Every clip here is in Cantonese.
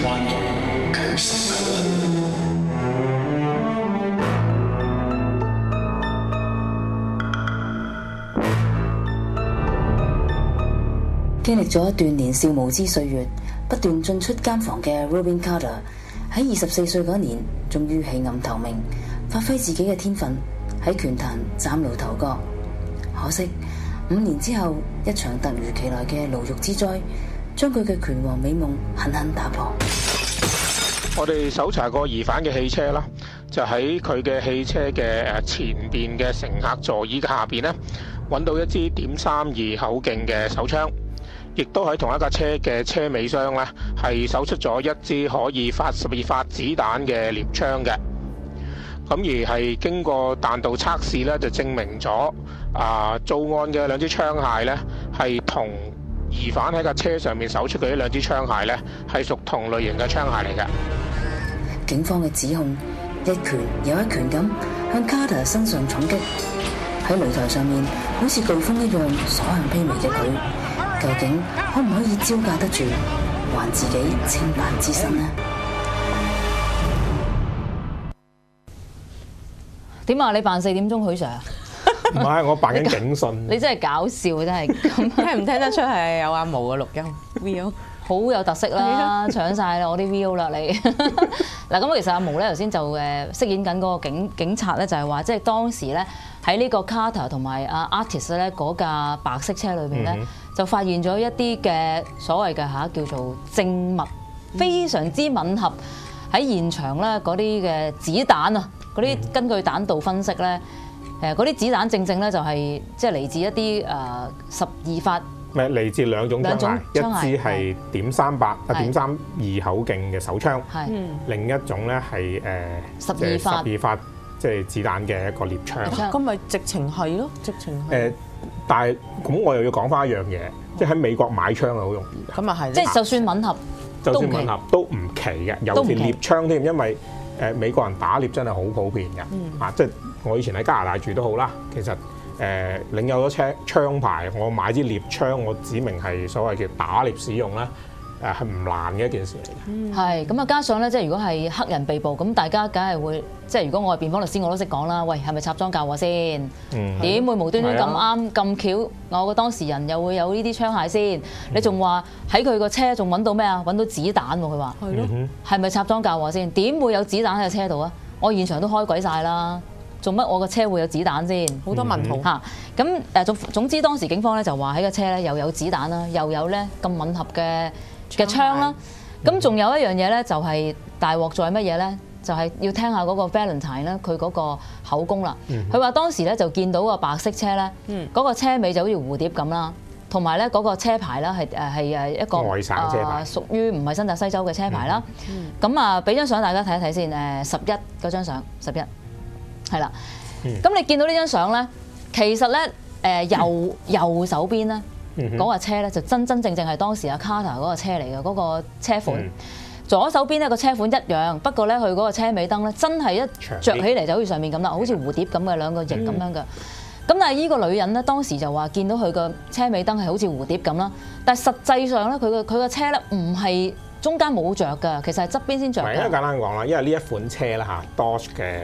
翻到佢心嘅啦。 經歷咗一段年少無知歲月，不斷進出監房嘅 Rubin Carter 喺24歲嗰年，終於棄暗投明，發揮自己嘅天分，喺拳壇嶄露頭角。可惜5年之後，一場突如其來嘅牢獄之災，將佢嘅拳王美夢狠狠打破。 我哋搜查過疑犯嘅汽車啦，就喺佢嘅汽車嘅前邊嘅乘客座椅嘅下邊呢，揾到一支.32口徑嘅手槍。亦都喺同一架車嘅車尾箱呢，係搜出咗一支可以發12發子彈嘅獵槍嘅。咁而係經過彈道測試呢，就證明咗作案嘅兩支槍械呢，係同疑犯喺架車上面搜出嘅呢兩支槍械呢，係屬同類型嘅槍械嚟嘅。 警方嘅指控一拳又一拳咁向 Carter 身上重擊，喺擂台上面好似颶風一樣所向披靡嘅佢，究竟可唔可以招架得住，還自己清白之身呢？ 點啊？你扮4點鐘許 Sir 啊？ 唔係，我扮緊警訊。 你真係搞笑，真係咁聽唔聽得出係有阿毛嘅錄音 VO？ 好有特色啦，搶晒啦我啲 VO 啦你。嗱咁其實阿毛咧頭先就飾演緊嗰個警察咧，就係話即係當時咧喺呢個 Carter 同埋阿 Artist 咧嗰架白色車裏邊咧，就發現咗一啲嘅所謂嘅叫做證物，非常之吻合喺現場咧嗰啲嘅子彈啊，嗰啲根據彈道分析咧，嗰啲子彈正正咧就係即係嚟自一啲12發。 唔係嚟自兩種槍械，一支係.32口徑嘅手槍，另一種咧係12發即係子彈嘅一個獵槍。 咁咪直情係咯，直情係。 但係咁我又要講翻一樣嘢，即係喺美國買槍係好容易嘅。 咁啊係， 即係就算吻合， 就算吻合都唔奇嘅，尤其獵槍添，因為美國人打獵真係好普遍嘅。即係我以前喺加拿大住都好啦，其實。領有咗槍牌，我買支獵槍，我指明係所謂叫打獵使用咧，係唔難嘅一件事嚟嘅。 係咁啊，加上咧，即係如果係黑人被捕，咁大家梗係會，即係如果我係辯方律師，我都識講啦。喂，係咪插贓嫁禍先？點會無端端咁啱咁巧？我個當事人又會有呢啲槍械先？你仲話喺佢個車仲揾到咩啊？揾到子彈喎，佢話係咯，係咪插贓嫁禍先？點會有子彈喺個車度啊？我現場都開鬼晒啦！做乜我個車會有子彈先？好多問號嚇。咁總之當時警方咧就話喺個車咧又有子彈啦，又有咧咁吻合嘅槍啦。咁仲有一樣嘢咧就係大鑊在乜嘢咧？就係要聽下嗰個 Valentine 咧佢嗰個口供啦。佢話當時咧就見到個白色車咧，嗰個車尾就好似蝴蝶咁啦，同埋咧嗰個車牌啦係一個外省車牌， 屬於唔係新澤西州嘅車牌啦。咁啊，俾張相大家睇一睇先。11嗰張相11。係啦，咁你見到呢張相咧，其實咧右手邊咧嗰架車咧就真正係當時阿 Carter 嗰個車嚟嘅嗰個車款。左手邊咧個車款一樣，不過咧佢嗰個車尾燈咧真係一着起嚟就好似上面咁啦，好似蝴蝶咁嘅兩個翼咁樣嘅。咁但係呢個女人咧當時就話見到佢個車尾燈係好似蝴蝶咁啦，但係實際上咧佢個車咧唔係中間冇着㗎，其實係側邊先着嘅。 因為簡單講啦，因為呢一款車啦嚇 Dodge 嘅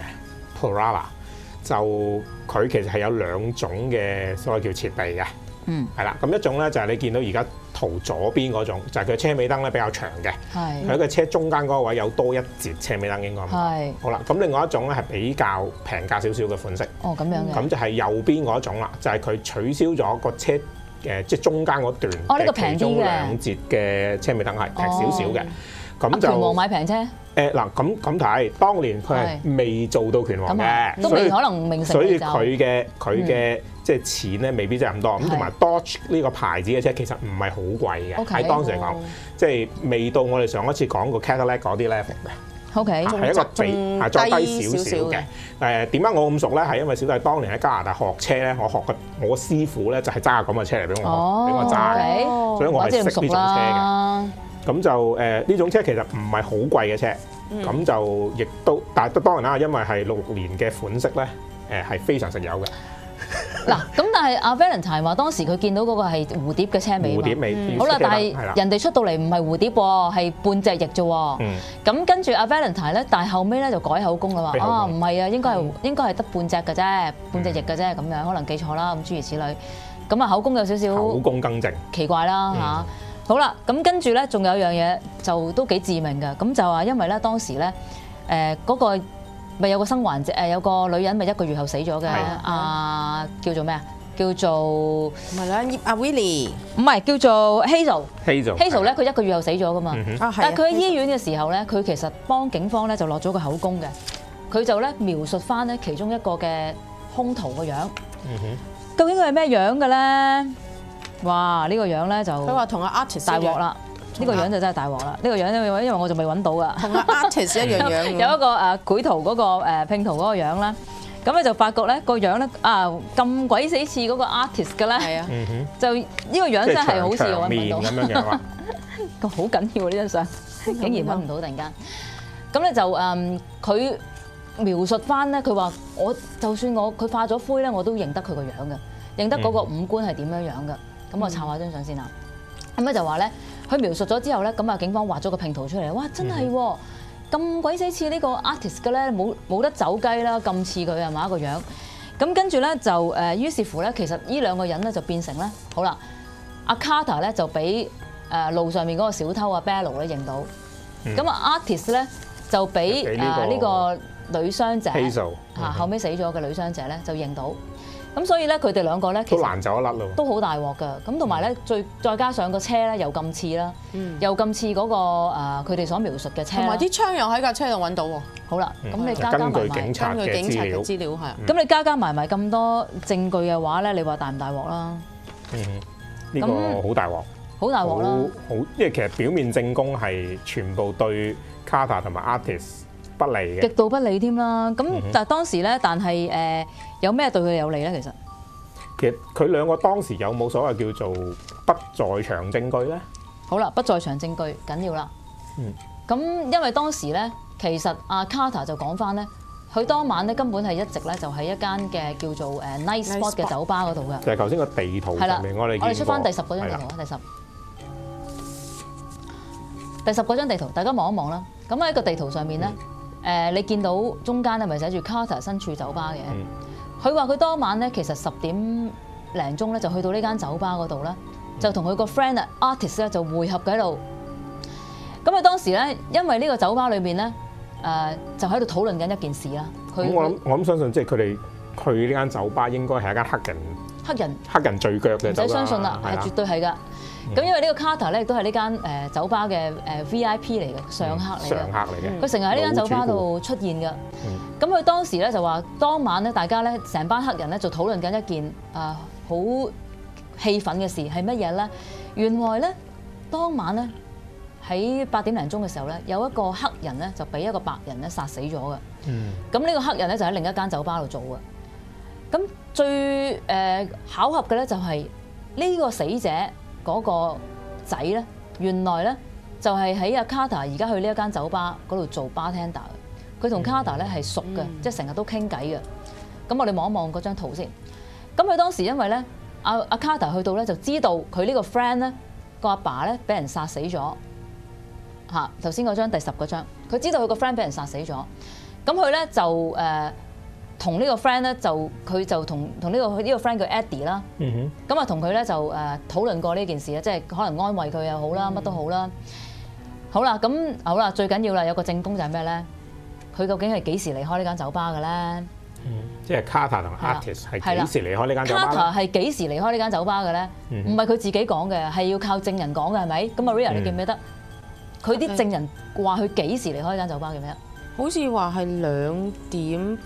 Corolla 就佢其實係有兩種嘅所謂叫設備嘅，係啦。咁一種咧就係你見到而家圖左邊嗰種，就係佢車尾燈咧比較長嘅，佢喺個車中間嗰個位有多一節車尾燈應該。係。好啦，咁另外一種咧係比較平價少少嘅款式。 哦，咁樣嘅。咁就係右邊嗰種啦，就係佢取消咗個車即係中間嗰段嘅其中兩節嘅車尾燈係平少少嘅。咁就拳王買平車。 嗱咁睇，當年佢係未做到拳王嘅， 都未可能名成利就。 所以佢嘅即係錢咧，未必真係咁多。咁同埋 Dodge 呢個牌子嘅車其實唔係好貴嘅，喺當時嚟講，即係未到我哋上一次講過 Cadillac 嗰啲 level 嘅。 OK， 係一個再低少少嘅。點解我咁熟咧？係因為小弟當年喺加拿大學車咧，我師傅咧就係揸咁嘅車嚟俾我揸嘅，所以我係識呢種車嘅。咁就呢種車其實唔係好貴嘅車，咁就亦都，但係當然啦，因為係66年嘅款式咧，係非常食油嘅。 嗱，咁但係阿 Valentine 話當時佢見到嗰個係蝴蝶嘅車尾蝴蝶尾。 好啦，但係人哋出到嚟唔係蝴蝶喎，係半隻翼啫喎。咁跟住阿 Valentine 咧，但係後尾咧就改口供啦話，啊唔係啊，應該係得半隻嘅啫，半隻翼嘅啫咁樣，可能記錯啦咁諸如此類。咁啊口供有少少口供更正， 奇怪啦嚇。好啦，咁跟住咧仲有一樣嘢就都幾致命嘅，咁就話因為咧當時咧嗰個。咪有個生還者有個女人咪1個月後死咗嘅，叫做咩啊？叫做唔係啦，阿 Willie 唔係叫做 Hazel 咧，佢1個月後死咗噶嘛。但係佢喺醫院嘅時候咧，佢其實幫警方咧就落咗個口供嘅，佢就咧描述翻咧其中一個嘅兇徒個樣。究竟佢係咩樣嘅咧？哇！呢個樣咧就佢話同阿 artist 大鑊啦。呢個樣就真係大鑊啦！呢個樣因為我仲未揾到噶， 同阿 artist 一樣樣。 有一個繪圖嗰個拼圖嗰個樣啦，咁咧就發覺咧個樣咧咁鬼死似嗰個 artist 嘅咧， 係啊， 就呢個樣真係好似我揾唔到。 咁樣嘅話， 咁好緊要喎呢張相，竟然揾唔到突然間。咁咧就佢描述翻咧，佢話就算佢化咗灰咧，我都認得佢個樣嘅，認得嗰個五官係點樣樣嘅。咁我抄下張相先啦。咁咧就話咧。佢描述咗之後咧，咁啊警方畫咗個拼圖出嚟，哇！真係喎，咁鬼死似呢個 artist 嘅咧，冇得走雞啦，咁似佢係嘛個樣。咁跟住咧就於是乎咧，其實呢兩個人咧就變成咧，好啦，阿 Carter 咧就俾路上面嗰個小偷阿 Bello 咧認到，咁啊 artist 咧就俾呢個女傷者後尾死咗嘅女傷者咧就認到。咁所以咧，佢哋兩個咧其實都難走一甩咯， 都好大鑊㗎。咁同埋咧，再加上個車咧又咁似啦，又咁似嗰個佢哋所描述嘅車， 同埋啲槍又喺架車度揾到喎。 好啦，咁你加埋根據警察嘅資料係。 咁你加埋咁多證據嘅話咧，你話大唔大鑊啦？ 呢個好大鑊， 好大鑊啦！ 好，因為其實表面證供係全部對 Carter 同埋 artist 不利嘅， 極度不利添啦。咁但係當時咧，但係有咩對佢有利咧？ 其實佢兩個當時有冇所謂叫做不在場證據咧？ 好啦，不在場證據緊要啦。咁因為當時咧，其實阿 Carter 就講翻咧，佢當晚咧根本係一直咧就喺一間嘅叫做Night Spot 嘅酒吧嗰度嘅。 就係頭先個地圖上面我哋出翻第10嗰張地圖啊，第10嗰張地圖，大家望一望啦。咁喺個地圖上面咧，你見到中間係咪寫住 Carter 身處酒吧嘅？佢話佢當晚咧，其實10點零鐘咧就去到呢間酒吧嗰度咧，就同佢個 friend artist 咧就會合喺度。咁佢當時咧，因為呢個酒吧裏面咧，就喺度討論緊一件事啦。 咁我諗相信，即係佢哋去呢間酒吧應該係一間黑人聚腳嘅酒吧。 唔使相信啦，係絕對係㗎。咁因為呢個 Carter 咧亦都係呢間酒吧嘅VIP 嚟嘅常客嚟嘅，佢成日喺呢間酒吧度出現㗎。咁佢當時咧就話，當晚咧大家咧成班黑人咧就討論緊一件好氣憤嘅事係乜嘢咧？原來咧當晚咧喺8點零鐘嘅時候咧，有一個黑人咧就俾一個白人咧殺死咗嘅。咁呢個黑人咧就喺另一間酒吧度做嘅。咁最巧合嘅咧就係呢個死者嗰個仔咧，原來咧就係喺阿 Carter 而家去呢一間酒吧嗰度做 bartender 嘅。佢同 Carter 咧係熟嘅，即係成日都傾偈嘅。咁我哋望一望嗰張圖先。咁佢當時因為咧阿 Carter 去到咧就知道佢呢個 friend 咧個阿爸咧俾人殺死咗。嚇，頭先嗰張第10嗰張，佢知道佢個 friend 俾人殺死咗。咁佢咧就同呢個 friend 咧佢就同呢個 friend 叫 Eddie 啦。咁啊同佢咧就討論過呢件事咧，即係可能安慰佢又好啦，乜都好啦。好啦，咁好啦，最緊要啦，有個證供就係咩咧？佢究竟係幾時離開呢間酒吧嘅咧？ 即係 Carter 同 artist 係幾時離開呢間酒吧 Carter 係幾時離開呢間酒吧嘅咧？唔係佢自己講嘅，係要靠證人講嘅，係咪？咁 Maria 你記唔記得？佢啲證人話佢幾時離開呢間酒吧嘅咩？ 好似話係2點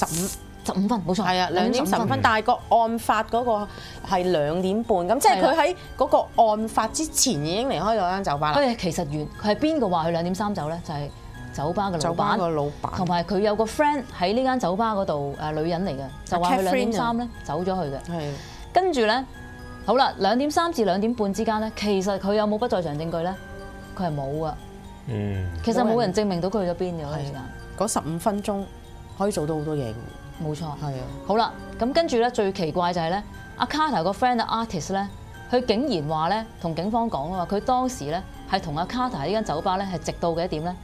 15分， 冇錯。 係啊，2點15分，但係個案發嗰個係2點半，咁即係佢喺嗰個案發之前已經離開咗間酒吧啦。 佢其實佢係邊個話佢2點3走咧？就係酒吧嘅老闆，同埋佢有個 friend 喺呢間酒吧嗰度女人嚟嘅，就話佢2點3咧走咗去嘅。係。跟住咧，好啦，2點3至2點半之間咧，其實佢有冇不在場證據咧？佢係冇噶。其實冇人證明到佢去咗邊嘅嗰陣時間。 嗰15分鐘可以做到好多嘢嘅。 冇錯。 係啊， 好啦，咁跟住咧最奇怪就係咧，阿 Carter 個 friend 阿 Artis 咧，佢竟然話咧同警方講啊，佢當時咧係同阿 Carter 喺呢間酒吧咧係直到幾點咧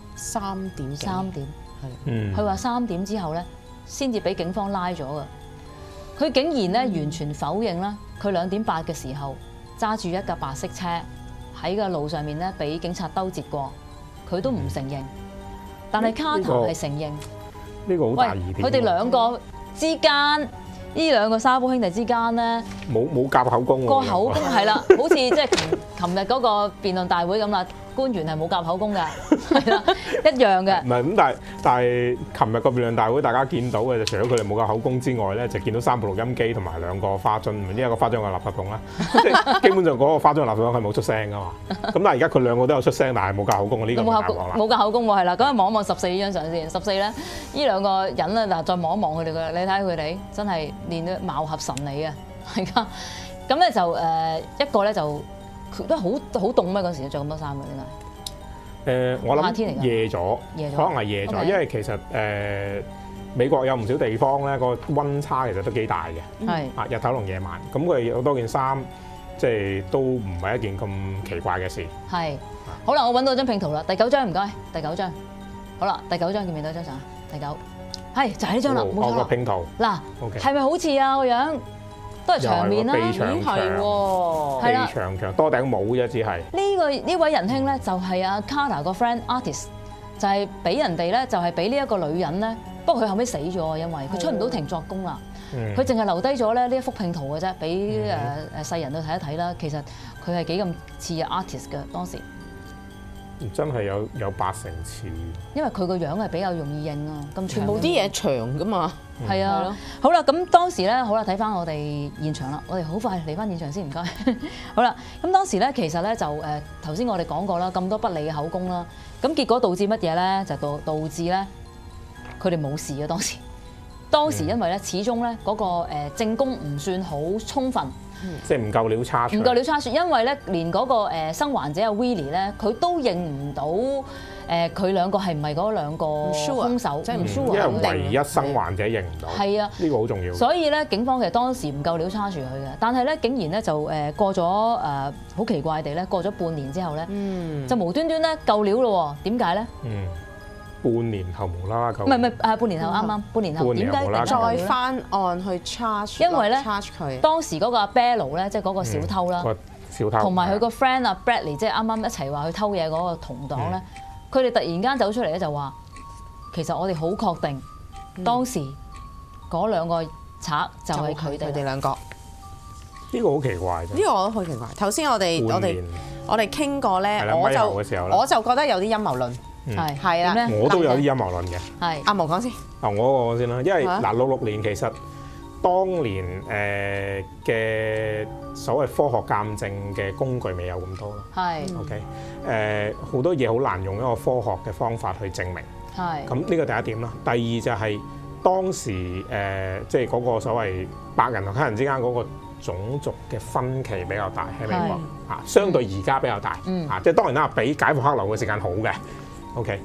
3點幾。 3點。 係。 佢話3點之後咧先至俾警方拉咗㗎。佢竟然咧完全否認啦，佢2點8嘅時候揸住一架白色車喺個路上面咧俾警察兜截過，佢都唔承認。但係 Carter 係承認。 呢個好大疑點。 佢哋兩個之間，呢兩個沙煲兄弟之間咧， 冇夾口供喎。 個口供係啦，好似即係琴日嗰個辯論大會咁啦，官員係冇夾口供嘅，係啦，一樣嘅。 唔係咁，但係琴日個辯論大會，大家見到嘅就除咗佢哋冇夾口供之外咧，就見到3部錄音機同埋2個花樽，呢一個花樽個垃圾桶啦，即係基本上嗰個花樽個垃圾桶係冇出聲噶嘛。咁但係而家佢2個都有出聲，但係冇夾口供，呢個冇冇夾口供喎，係啦。咁啊望一望14呢張相先，14咧，呢2個人咧嗱，再望一望佢哋嘅，你睇佢哋真係練到貌合神離啊，係㗎。咁咧就一個咧就都好凍咩嗰時着咁多衫嘅點解？ 我夏天嚟㗎諗夜咗，可能係夜咗， Okay. 因為其實美國有唔少地方咧個溫差其實都幾大嘅， 係啊日頭同夜晚，咁佢有多件衫，即係都唔係一件咁奇怪嘅事。 係。好啦，我揾到張拼圖啦，第9張唔該，第9張。好啦，第9張見唔見到張相啊？第9係就係呢張啦，冇錯啦。 個拼圖。 嗱， OK 係咪好似啊個樣？都係長面啦， 又係個鼻長長係喎。 係啦鼻長長多頂帽啫，只係。 呢位仁兄咧就係阿 Carter 個 friend Artis，就係俾人哋咧就係俾呢一個女人咧，不過佢後尾死咗，因為佢出唔到庭作供啦。佢淨係留低咗咧呢一幅拼圖嘅啫，俾世人去睇一睇啦。其實佢係幾咁似阿 Artis 嘅當時。 真係有8成似。 因為佢個樣係比較容易認啊，咁全部啲嘢長噶嘛。 係啊係咯， 好啦，咁當時咧，好啦，睇翻我哋現場啦，我哋好快嚟翻現場先，唔該。好啦，咁當時咧，其實咧就頭先我哋講過啦，咁多不利嘅口供啦，咁結果導致乜嘢咧？就導致咧佢哋冇事嘅當時。當時因為咧，始終咧嗰個證供唔算好充分。 即係唔夠料叉出嚟。 唔夠料叉説，因為咧連嗰個生還者阿 Willie 咧，佢都認唔到佢兩個係唔係嗰兩個兇手，即係唔 sure 因為唯一生還者認唔到。 係啊， 呢個好重要。 所以咧，警方其實當時唔夠料叉住佢嘅，但係咧竟然咧就過咗好奇怪地咧，過咗半年之後咧，就無端端咧夠料咯喎？點解咧？ 半年後無啦啦夠。 唔係半年後啱啱，半年後點解突然間夠料咧？ 再翻案去 charge， 因為咧 charge 佢。 當時嗰個阿 Bello 咧，即係嗰個小偷啦， 個小偷同埋佢個 friend 阿 Bradley，即係啱啱一齊話去偷嘢嗰個同黨咧，佢哋突然間走出嚟咧就話，其實我哋好確定當時嗰兩個賊就係佢哋兩個。 呢個好奇怪啫。 呢個我都好奇怪。頭先我哋傾過咧，我就覺得有啲陰謀論。係啦， 點咧？ 我都有啲陰謀論嘅。 係阿毛講先。 我講先啦，因為嗱66年其實當年嘅所謂科學鑑證嘅工具未有咁多咯。 係。 OK，好多嘢好難用一個科學嘅方法去證明。 係。 咁呢個第一點啦。第二就係當時即係嗰個所謂白人同黑人之間嗰個種族嘅分歧比較大喺美國嚇，相對而家比較大嚇。即係當然啦，比解放黑奴嘅時間好嘅。OK，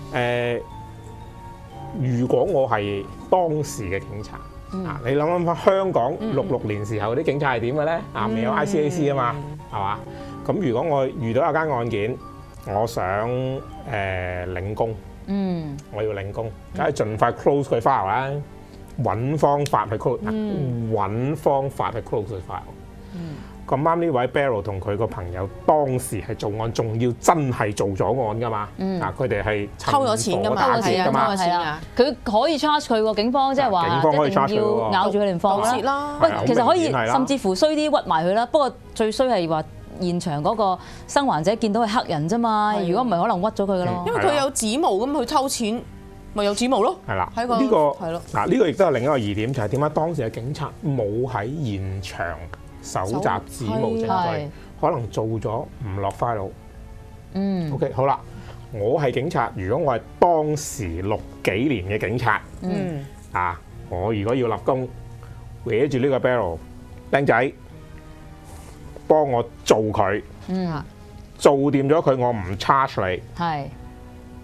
如果我係當時嘅警察，你諗翻香港66年時候啲警察係點嘅咧？未有 ICAC 啊嘛，係嘛？咁如果我遇到一間案件，我想領功，我要領功，梗係盡快 close 佢 file 啦，揾方法去 close，揾方法去 close 佢 file。咁啱呢位 Barrow 同佢個朋友當時係做案，仲要真係做咗案㗎嘛？佢哋係偷咗錢㗎嘛？ 係啊，佢可以 charge 佢喎，警方即係話一定要咬住佢哋唔放啦。喂，其實可以甚至乎衰啲屈埋佢啦。不過最衰係話現場嗰個生還者見到係黑人啫嘛。如果唔係，可能屈咗佢㗎咯。 因為佢有指模咁，佢偷錢咪有指模咯。 係啦， 呢個係咯。嗱，呢個亦都係另一個疑點，就係點解當時嘅警察冇喺現場搜集指模證據，可能做咗唔落 file。OK， 好啦，我係警察，如果我係當時60幾年嘅警察，我如果要立功，搲住呢個 Barrow 靚仔，幫我做佢，做掂咗佢，我唔 charge 你。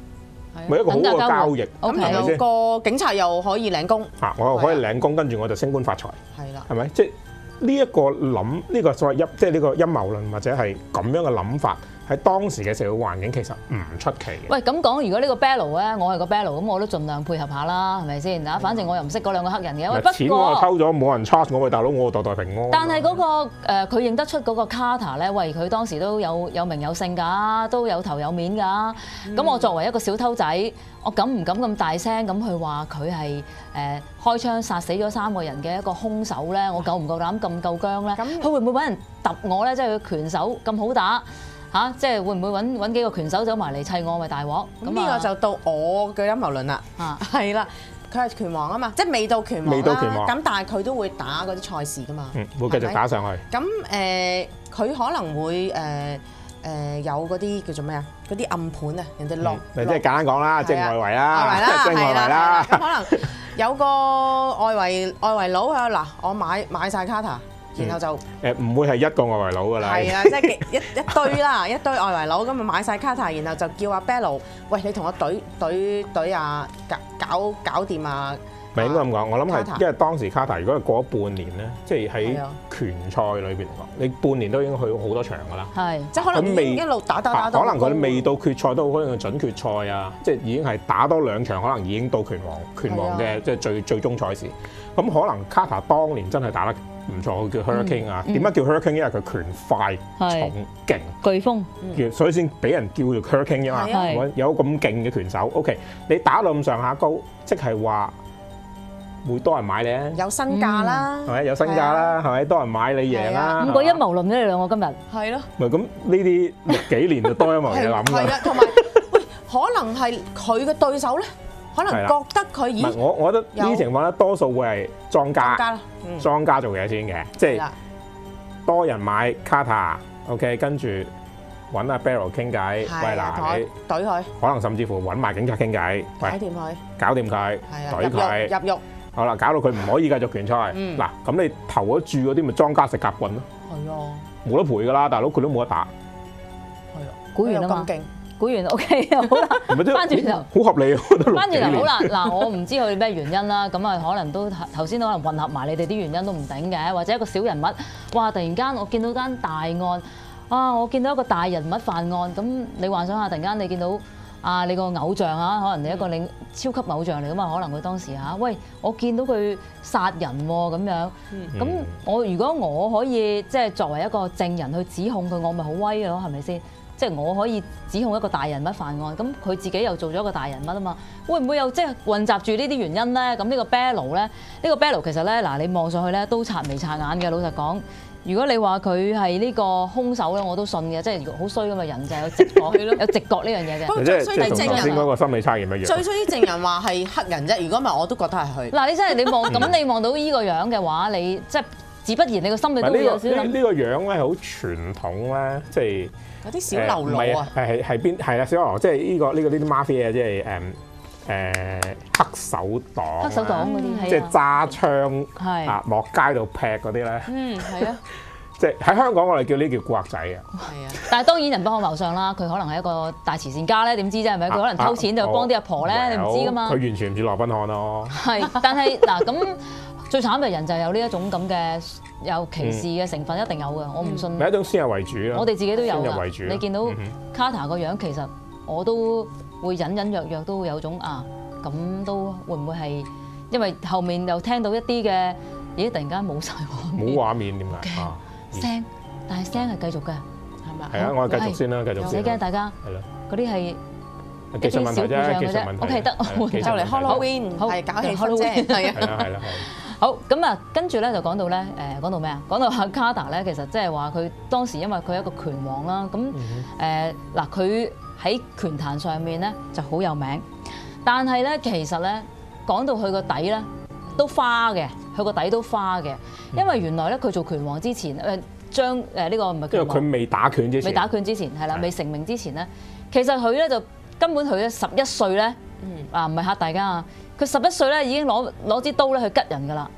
咪一個好嘅交易， 咁係咪先？ 個警察又可以領功， 我又可以領功，跟住我就升官發財， 係啦， 係咪？即係呢一個諗，呢個所謂即係呢個陰謀論或者係咁樣嘅諗法，喺當時嘅社會環境其實唔出奇嘅。 喂，咁講，如果呢個 Bello 咧，我係個 Bello，咁我都盡量配合下啦，係咪先？嗱，反正我又唔識嗰兩個黑人嘅。喂， 錢我又偷咗，冇人 charge 我，喂大佬，我代代平安。 但係嗰個佢認得出嗰個 Carter 咧，喂，佢當時都有名有姓㗎，都有頭有面㗎。咁我作為一個小偷仔，我敢唔敢咁大聲咁去話佢係開槍殺死咗3個人嘅一個兇手咧？我夠唔夠膽咁夠姜咧？佢會唔會揾人揼我咧？即係佢拳手咁好打嚇，即係會唔會揾幾個拳手走埋嚟砌我咪大鑊？ 咁呢個就到我嘅陰謀論啦。係啦，佢係拳王啊嘛，即係未到拳王啦。咁但係佢都會打嗰啲賽事噶嘛。 會繼續打上去。 咁佢可能會有嗰啲叫做咩啊？嗰啲暗盤啊，人哋落。 即係簡單講啦，即係外圍啦， 外圍啦， 即係外圍啦。 咁可能有個外圍佬啊，嗱，我買曬 Carter。然後就唔會係一個外圍佬㗎啦， 係啊，即係一堆啦，一堆外圍佬咁啊買晒 Carter，然後就叫阿 Bello， 喂你同我隊啊搞掂啊！ 唔係應該咁講，我諗係因為當時 Carter 如果係過咗半年咧，即係喺拳賽裏邊嚟講，你半年都已經去好多場㗎啦。 係，即係可能一路打，可能佢未到決賽都可能準決賽啊，即係已經係打多2場，可能已經到拳王嘅即係最終賽事。咁可能 Carter 當年真係打得唔錯，佢叫 Hurricane 啊。點解叫 Hurricane？因為佢拳快、重、勁、 颶風， 所以先俾人叫做 Hurricane 啊嘛。有咁勁嘅拳手 ，OK， 你打到咁上下高，即係話會多人買你啊， 有身價啦， 係咪有身價啦？係咪多人買你贏啦？ 咁個陰謀論咧，你兩個今日係咯， 唔係咁呢啲6幾年就多陰謀嘢諗㗎。 係啊，同埋喂，可能係佢嘅對手咧。可能覺得佢唔係我覺得呢啲情況咧，多數會係莊家做嘢先嘅，即係多人買 Carter，OK， 跟住揾阿 Bello 傾偈，喂嗱你懟佢， 可能甚至乎揾埋警察傾偈，搞掂佢，懟佢入獄， 好啦，搞到佢唔可以繼續拳賽，嗱咁你投咗注嗰啲咪莊家食夾棍咯， 係啊， 冇得賠㗎啦，大佬佢都冇得打， 係啊， 估完啊嘛。估完 OK 好啦， 翻轉頭好合理啊！ 翻轉頭好啦，嗱我唔知佢咩原因啦，咁啊可能都頭先可能混合埋你哋啲原因都唔頂嘅，或者一個小人物，哇！突然間我見到間大案啊，我見到一個大人物犯案，咁你幻想下，突然間你見到啊你個偶像啊，可能你一個你超級偶像嚟噶嘛，可能佢當時嚇，喂我見到佢殺人喎咁樣，咁我如果我可以即係作為一個證人去指控佢，我咪好威咯，係咪先？即係我可以指控一個大人物犯案，咁佢自己又做咗一個大人物啊嘛，會唔會又即係混雜住呢啲原因咧？咁呢個 Bello 咧，呢個 Bello 其實咧嗱，你望上去咧都擦眉擦眼嘅。老實講，如果你話佢係呢個兇手咧，我都信嘅，即係好衰咁嘅人就係有直覺，有直覺呢樣嘢嘅。 不過最衰啲證人先嗰個心理測驗一樣。 最衰啲證人話係黑人啫，如果唔係我都覺得係佢。 嗱，你真係你望咁你望到依個樣嘅話，你即係自不然你個心裏都會有少少諗。 呢個樣咧係好傳統咧，即係。 有啲小流羅啊， 係邊係啦，小流羅即係呢啲 mafia 即係黑手黨， 黑手黨嗰啲， 即係揸槍啊落街度劈嗰啲咧。 係啊， 即係喺香港我哋叫呢叫古惑仔啊。 係啊， 但係當然人不可貌相啦，佢可能係一個大慈善家咧，點知啫係咪？佢可能偷錢就幫啲阿婆咧，你唔知噶嘛。 佢完全唔似羅賓漢咯。 係，但係嗱咁最慘嘅人就有呢一種咁嘅。有歧視嘅成分一定有嘅，我唔信。 係一種先入為主啦。 我哋自己都有㗎。 先入為主。 你見到 Carter 個樣，其實我都會隱隱約約都會有種啊，咁都會唔會係因為後面又聽到一啲嘅，咦？突然間冇晒畫面。 冇畫面點解？ 聲，但係聲係繼續嘅，係咪？ 係啊，我哋繼續先啦，繼續先。 唔使驚，大家。係咯。嗰啲係技術問題啫，技術問題。 OK 得， 就嚟 Halloween，係搞氣氛啫，係啊。 係啦，係啦，係。 好咁啊，跟住咧就講到咧，講到咩啊？講到阿 Carter 咧，其實即係話佢當時因為佢係一個拳王啦，咁嗱佢喺拳壇上面咧就好有名，但係咧其實咧講到佢個底咧都花嘅，佢個底都花嘅，因為原來咧佢做拳王之前將呢個唔係拳王， 因為佢未打拳之前， 未打拳之前係啦，未成名之前咧，其實佢咧就根本佢咧11歲咧，唔係嚇大家啊！佢11歲咧已經攞支刀咧去吉人㗎啦，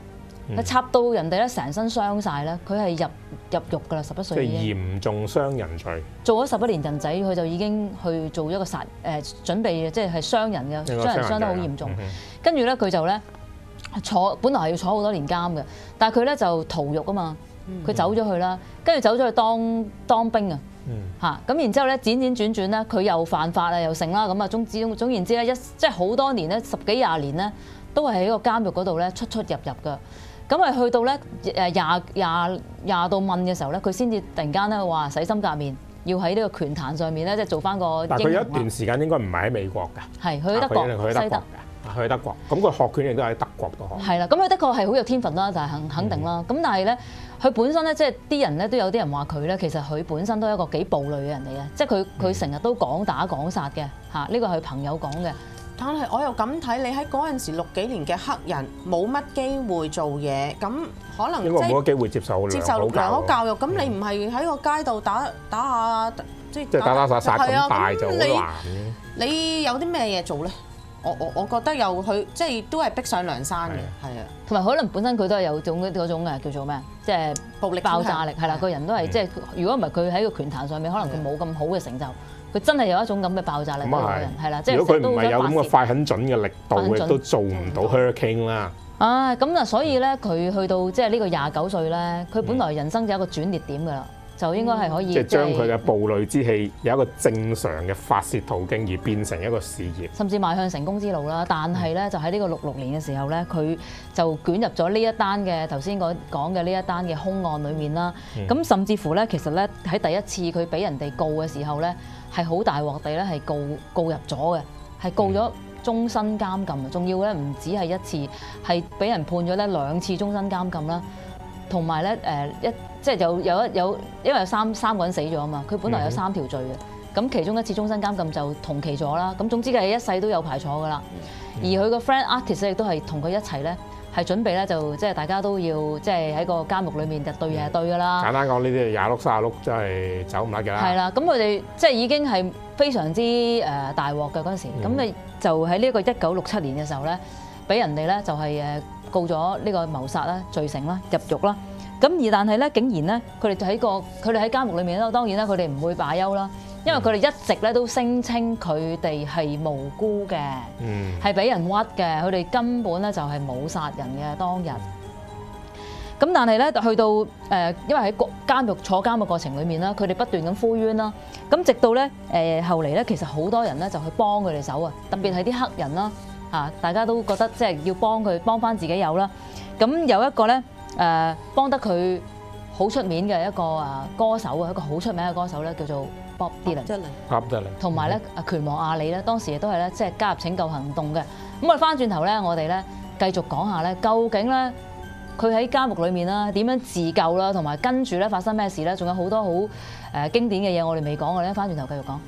插到人哋咧成身傷晒咧，佢係入獄㗎啦，11歲已經。 即係嚴重傷人罪。 做咗11年人仔，佢就已經去做一個準備，即係傷人嘅，將人傷得好嚴重。跟住咧佢就咧本來係要坐好多年監嘅，但係佢咧就逃獄啊嘛，佢走咗去啦，跟住走咗去當兵啊。咁然之後咧，輾轉咧，佢又犯法啊，又成啦，咁啊，總言之咧，即係好多年咧，10幾20年咧，都係喺個監獄嗰度咧出入㗎。咁啊，去到咧廿度問嘅時候咧，佢先至突然間咧話洗心革面，要喺呢個拳壇上面咧，即係做翻個英雄。但係佢有一段時間應該唔係喺美國㗎，係去德國，西德。去德國，咁佢學拳亦都喺德國度學。係啦，咁佢的確係好有天分啦，就係肯定啦。咁但係咧，佢本身咧，即係啲人咧都有啲人話佢咧，其實佢本身都係一個幾暴戾嘅人嚟嘅，即係佢成日都講打講殺嘅嚇，呢個係朋友講嘅。 但係我又咁睇，你喺嗰陣時6幾年嘅黑人冇乜機會做嘢，咁可能應該冇乜機會接受良好教育。咁你唔係喺個街度打下，即係打殺咁大就好難。 你有啲咩嘢做咧？我覺得又佢即係都係逼上梁山嘅，係啊。 同埋可能本身佢都係有嗰種叫做咩，即係暴力爆炸力係啦。個人都係即係，如果唔係佢喺個拳壇上面，可能佢冇咁好嘅成就。佢真係有一種咁嘅爆炸力嘅人，係啦。 如果佢唔係有咁嘅快很準嘅力度，亦都做唔到 Hurricane 啦。 咁啊，所以咧，佢去到即係呢個29歲咧，佢本來人生就有一個轉捩點㗎啦。就應該係可以， 即係將佢嘅暴戾之氣有一個正常嘅發泄途徑，而變成一個事業，甚至邁向成功之路啦。但係咧，就喺呢個66年嘅時候咧，佢就捲入咗呢一單嘅頭先講嘅呢一單嘅兇案裡面啦。咁甚至乎咧，其實咧喺第一次佢俾人哋告嘅時候咧，係好大鑊地咧係告入咗嘅，係告咗終身監禁，仲要咧唔止係一次，係俾人判咗咧2次終身監禁啦。同埋咧即係有因為有三個人死咗啊嘛，佢本來有3條罪嘅，咁其中一次終身監禁就同期咗啦，咁總之係一世都有排坐噶啦。而佢個 friend artist 亦都係同佢一齊咧，係準備咧就即係大家都要即係喺個監獄裏面日對夜對噶啦。簡單講，呢啲廿碌30碌真係走唔甩㗎啦。係啦，咁佢哋即係已經係非常之大鑊嘅嗰陣時，咁咪就喺呢一個1967年嘅時候咧，俾人哋咧就係告咗呢個謀殺啦、罪成啦、入獄啦。咁但係咧，竟然咧，佢哋喺監獄裏面咧，當然啦，佢哋唔會罷休啦，因為佢哋一直咧都聲稱佢哋係無辜嘅，係俾人屈嘅，佢哋根本咧就係冇殺人嘅當日。咁但係咧，去到因為喺坐監嘅過程裏面啦，佢哋不斷咁呼冤啦，咁直到咧後嚟咧，其實好多人咧就去幫佢哋手啊，特別係啲黑人啦嚇，大家都覺得即係要幫翻自己友啦。咁有一個咧。幫得佢好出面嘅一個歌手啊，一個好出名嘅歌手咧，叫做 Bob Dylan，同埋咧拳王阿里咧，當時亦都係咧即係加入拯救行動嘅。咁我哋翻轉頭咧，我哋咧繼續講下咧，究竟咧佢喺監獄裏面啦點樣自救啦，同埋跟住咧發生咩事咧？仲有好多好經典嘅嘢我哋未講嘅咧，翻轉頭繼續講。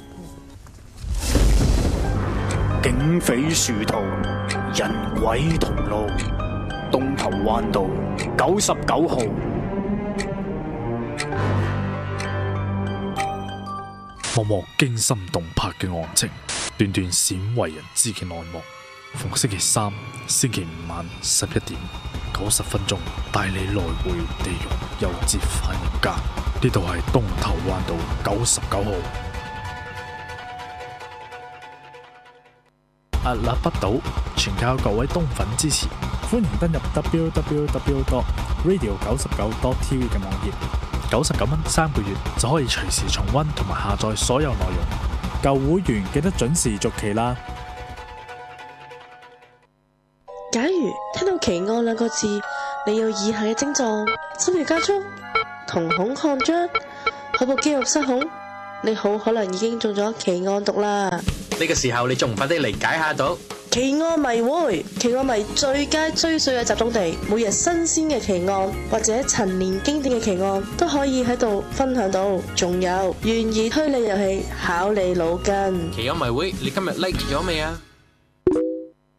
警匪殊途，人鬼同路。東頭灣道99號，幕幕驚心動魄嘅案情，段段鮮為人知嘅內幕。逢星期3、星期5晚11點，90分鐘帶你來回地獄，又折返人間。呢度係東頭灣道99號。屹立不倒，全靠各位東粉支持。歡迎登入 www.radio99.tv 嘅網頁，99蚊3個月就可以隨時重溫同埋下載所有內容。舊會員記得準時續期啦。 假如聽到奇案2個字，你有以下嘅症狀：心跳加速、瞳孔擴張、口部肌肉失控，你好可能已經中咗奇案毒啦。 呢個時候你仲唔快啲嚟解下毒？ 奇案迷會，奇案迷最佳追隨嘅集中地，每日新鮮嘅奇案或者陳年經典嘅奇案都可以喺度分享到。仲有懸疑推理遊戲，考你腦筋。 奇案迷會，你今日 like 咗未啊？